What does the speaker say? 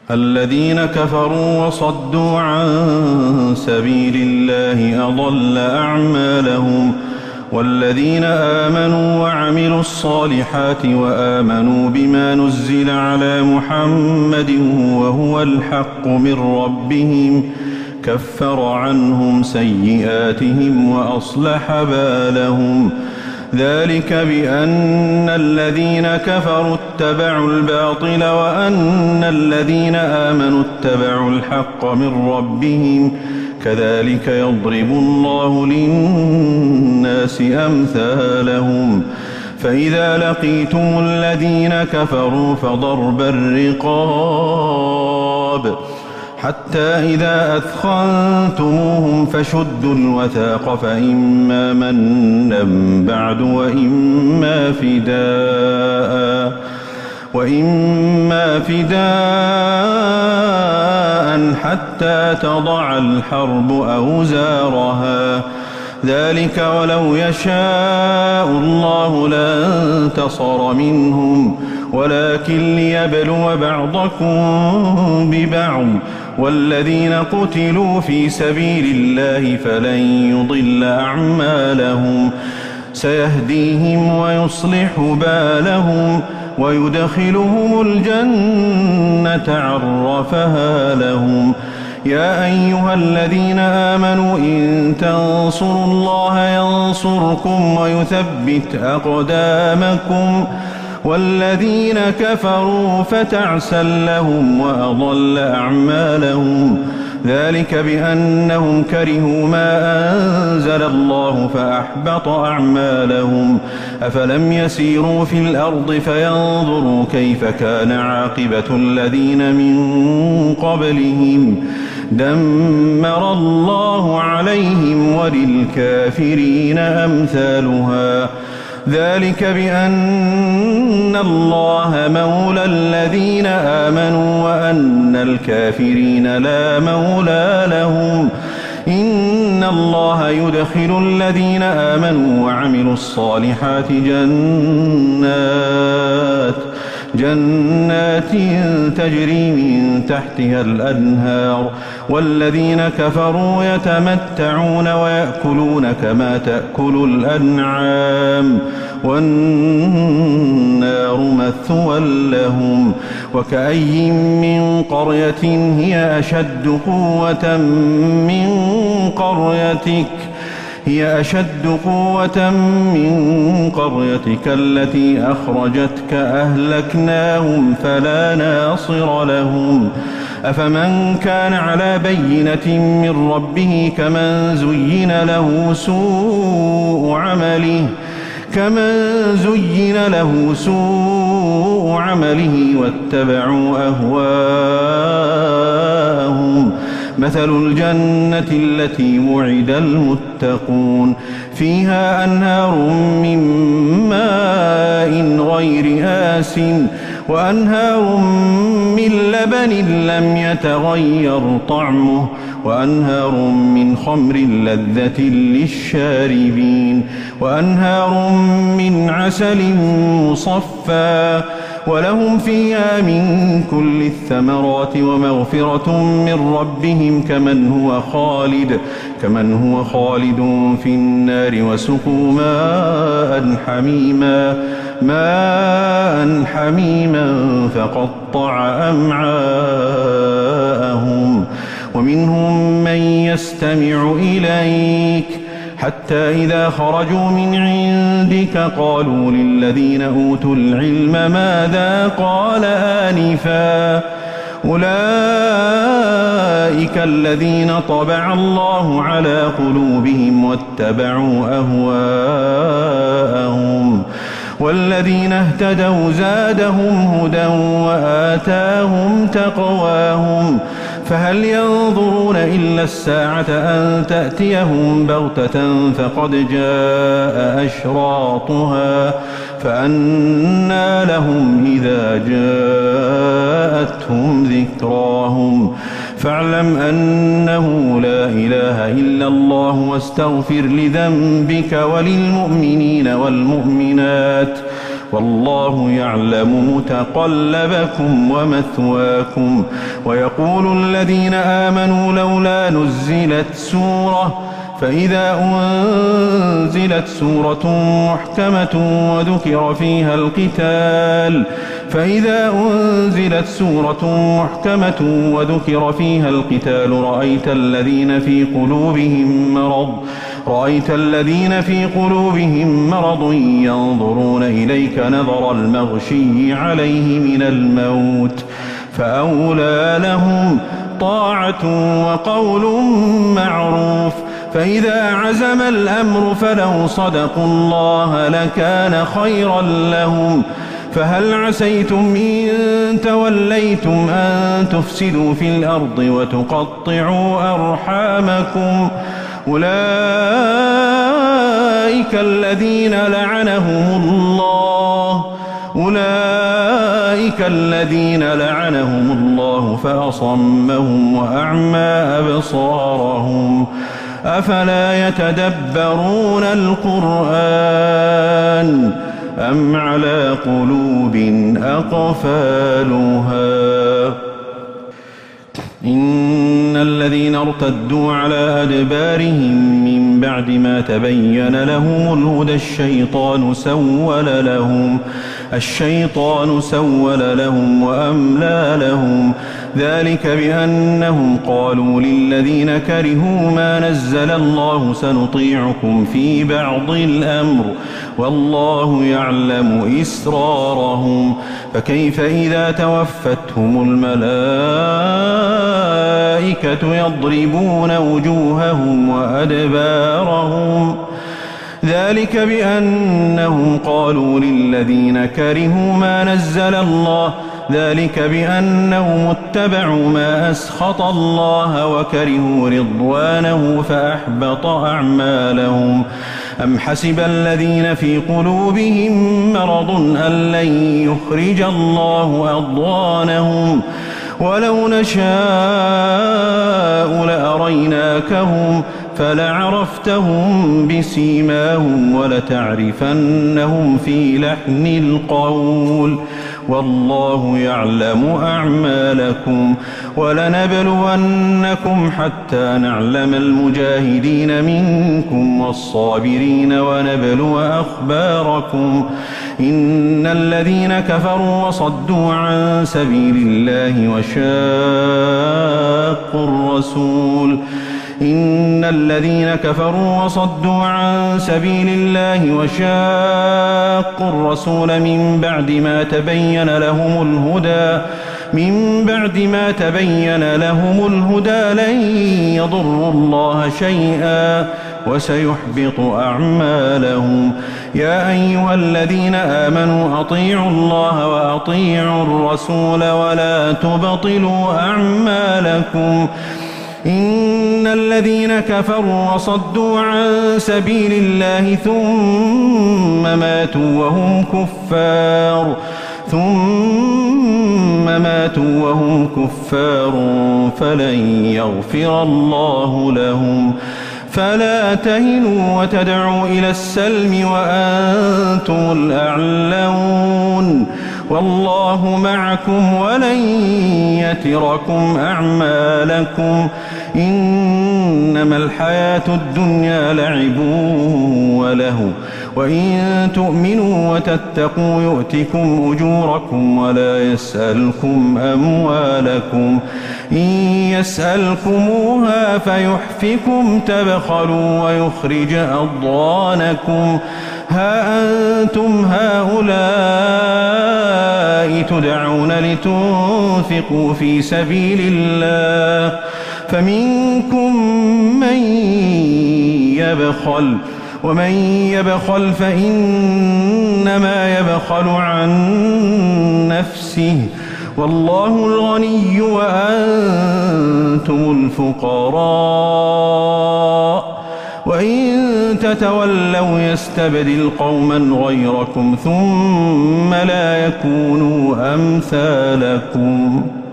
الذين كفروا وصدوا عن سبيل الله أضل أعمالهم. والذين آمنوا وعملوا الصالحات وآمنوا بما نزل على محمد وهو الحق من ربهم كفر عنهم سيئاتهم وأصلح بالهم. ذلك بأن الذين كفروا اتبعوا الباطل وأن الذين آمنوا اتبعوا الحق من ربهم كذلك يضرب الله للناس أمثالهم. فإذا لقيتم الذين كفروا فضرب الرقاب حتى إذا أثخنتموهم فشدوا الوثاق فإما منا بعد وإما فداء حتى تضع الحرب أوزارها. ذلك ولو يشاء الله لانتصر منهم ولكن ليبلو بعضكم ببعض. والذين قتلوا في سبيل الله فلن يضل أعمالهم سيهديهم ويصلح بالهم ويدخلهم الجنة عرفها لهم. يا أيها الذين آمنوا إن تنصروا الله ينصركم ويثبت أقدامكم. والذين كفروا فتعسا لهم وأضل أعمالهم. ذلك بأنهم كرهوا ما أنزل الله فأحبط أعمالهم. أفلم يسيروا في الأرض فينظروا كيف كان عاقبة الذين من قبلهم دمر الله عليهم وللكافرين أمثالها. ذلك بأن الله مولى الذين آمنوا وأن الكافرين لا مولى لهم. إن الله يدخل الذين آمنوا وعملوا الصالحات جنات تجري من تحتها الأنهار. والذين كفروا يتمتعون ويأكلون كما تأكل الأنعام والنار مثوى لهم. وكأي من قرية هي أشد قوة من قريتك التي أخرجتك أهلكناهم فلا ناصر لهم. أفمن كان على بينة من ربه كمن زين له سوء عمله واتبعوا أهواءهم. مثل الجنة التي وعد المتقون فيها أنهار من ماء غير آسٍ وأنهار من لبن لم يتغير طعمه وأنهار من خمر لذة للشاربين وأنهار من عسل مصفى ولهم فيها من كل الثمرات ومغفرة من ربهم كمن هو خالد في النار وسقوا ماء حميما فقطع أمعاءهم. ومنهم من يستمع إليك حتى إذا خرجوا من عندك قالوا للذين أوتوا العلم ماذا قال آنفا أولئك الذين طبع الله على قلوبهم واتبعوا أهواءهم. والذين اهتدوا زادهم هدى وآتاهم تقواهم. فهل ينظرون إلا الساعة أن تأتيهم بغتة فقد جاء أشراطها فأنى لهم إذا جاءتهم ذكراهم. فاعلم أنه لا إله إلا الله واستغفر لذنبك وللمؤمنين والمؤمنات والله يعلم متقلبكم ومثواكم. ويقول الذين آمنوا لولا نزلت سورة، فإذا أنزلت سورة محكمة وذكر فيها القتال رأيت الذين في قلوبهم مرض ينظرون إليك نظر المغشي عليه من الموت، فأولى لهم طاعة وقول معروف. فإذا عزم الأمر فلو صدقوا الله لكان خيرا لهم. فهل عسيتم إن توليتم أن تفسدوا في الأرض وتقطعوا أرحامكم؟ أولئك الذين لعنهم الله فأصمهم وأعمى أبصارهم. أفلا يتدبرون القرآن أم على قلوب أقفالها؟ إن الذين ارتدوا على أدبارهم من بعد ما تبين لهم الهدى الشيطان سول لهم وأملى لهم. ذلك بأنهم قالوا للذين كرهوا ما نزل الله سنطيعكم في بعض الأمر والله يعلم إسرارهم. فكيف إذا توفتهم الملائكة يضربون وجوههم وأدبارهم؟ ذلك بأنهم قالوا للذين كرهوا ما نزل الله ذلك بأنهم اتبعوا ما أسخط الله وكرهوا رضوانه فأحبط أعمالهم. أم حسب الذين في قلوبهم مرض أن لن يخرج الله أضغانهم؟ ولو نشاء لأريناكهم فلعرفتهم بسيماهم ولتعرفنهم في لحن القول والله يعلم أعمالكم. ولنبلونكم حتى نعلم المجاهدين منكم والصابرين ونبلو أخباركم. إن الذين كفروا وصدوا عن سبيل الله وشاقوا الرسول من بعد ما تبين لهم الهدى لن يضروا الله شيئا وسيحبط أعمالهم. يا أيها الذين آمنوا أطيعوا الله وأطيعوا الرسول ولا تبطلوا أعمالكم. إن الذين كفروا وصدوا عن سبيل الله ثم ماتوا وهم كفار فلن يغفر الله لهم. فلا تهنوا وتدعوا إلى السلم وأنتم الأعلون والله معكم ولن يتركم أعمالكم. إنما الحياة الدنيا لعب ولهو وإن تؤمنوا وتتقوا يؤتكم أجوركم ولا يسألكم أموالكم. إن يسألكموها فيحفكم تبخلوا ويخرج أضغانكم. ها أنتم هؤلاء تدعون لتنفقوا في سبيل الله فمنكم من يبخل ومن يبخل فإنما يبخل عن نفسه والله الغني وأنتم الفقراء وإن تتولوا يستبدل قوما غيركم ثم لا يكونوا أمثالكم.